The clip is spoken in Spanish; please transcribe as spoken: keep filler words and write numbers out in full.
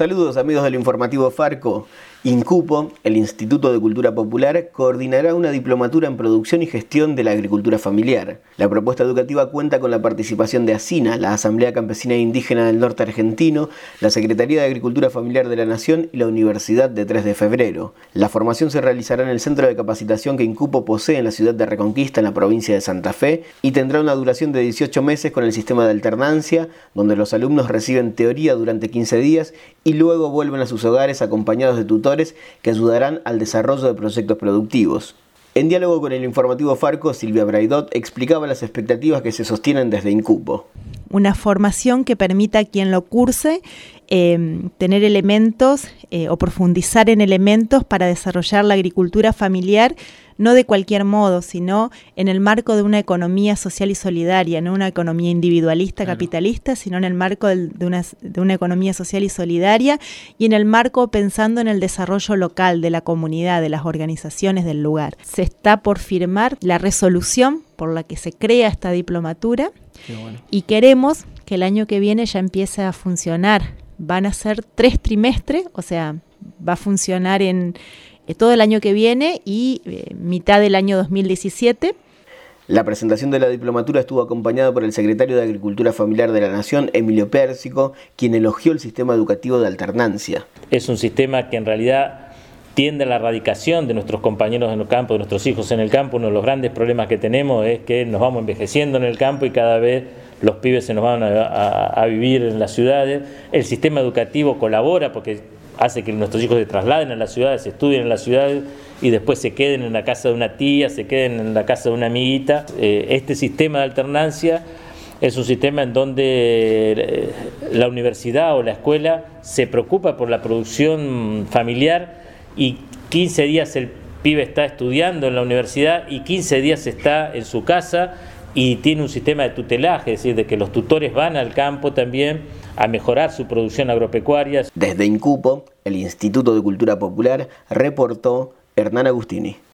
Saludos amigos del informativo Farco. INCUPO, el Instituto de Cultura Popular, coordinará una diplomatura en producción y gestión de la agricultura familiar. La propuesta educativa cuenta con la participación de ASINA, la Asamblea Campesina e Indígena del Norte Argentino, la Secretaría de Agricultura Familiar de la Nación y la Universidad de tres de febrero. La formación se realizará en el centro de capacitación que INCUPO posee en la ciudad de Reconquista, en la provincia de Santa Fe, y tendrá una duración de dieciocho meses con el sistema de alternancia, donde los alumnos reciben teoría durante quince días y luego vuelven a sus hogares acompañados de tutores que ayudarán al desarrollo de proyectos productivos. En diálogo con el informativo Farco, Silvia Braidot explicaba las expectativas que se sostienen desde INCUPO. Una formación que permita a quien lo curse eh, tener elementos eh, o profundizar en elementos para desarrollar la agricultura familiar, no de cualquier modo, sino en el marco de una economía social y solidaria, no una economía individualista, claro, capitalista, sino en el marco del, de, una, de una economía social y solidaria y en el marco pensando en el desarrollo local de la comunidad, de las organizaciones del lugar. Se está por firmar la resolución por la que se crea esta diplomatura. Qué bueno. Y queremos que el año que viene ya empiece a funcionar. Van a ser tres trimestres, o sea, va a funcionar en eh, todo el año que viene y eh, mitad del año dos mil diecisiete. La presentación de la diplomatura estuvo acompañada por el secretario de Agricultura Familiar de la Nación, Emilio Pérsico, quien elogió el sistema educativo de alternancia. Es un sistema que en realidad tiende a la erradicación de nuestros compañeros en el campo, de nuestros hijos en el campo. Uno de los grandes problemas que tenemos es que nos vamos envejeciendo en el campo y cada vez los pibes se nos van a, a, a vivir en las ciudades. El sistema educativo colabora porque hace que nuestros hijos se trasladen a las ciudades, estudien en las ciudades y después se queden en la casa de una tía, se queden en la casa de una amiguita. Eh, este sistema de alternancia es un sistema en donde la universidad o la escuela se preocupa por la producción familiar y quince días el pibe está estudiando en la universidad y quince días está en su casa y tiene un sistema de tutelaje, es decir, de que los tutores van al campo también a mejorar su producción agropecuaria. Desde INCUPO, el Instituto de Cultura Popular, reportó Hernán Agustini.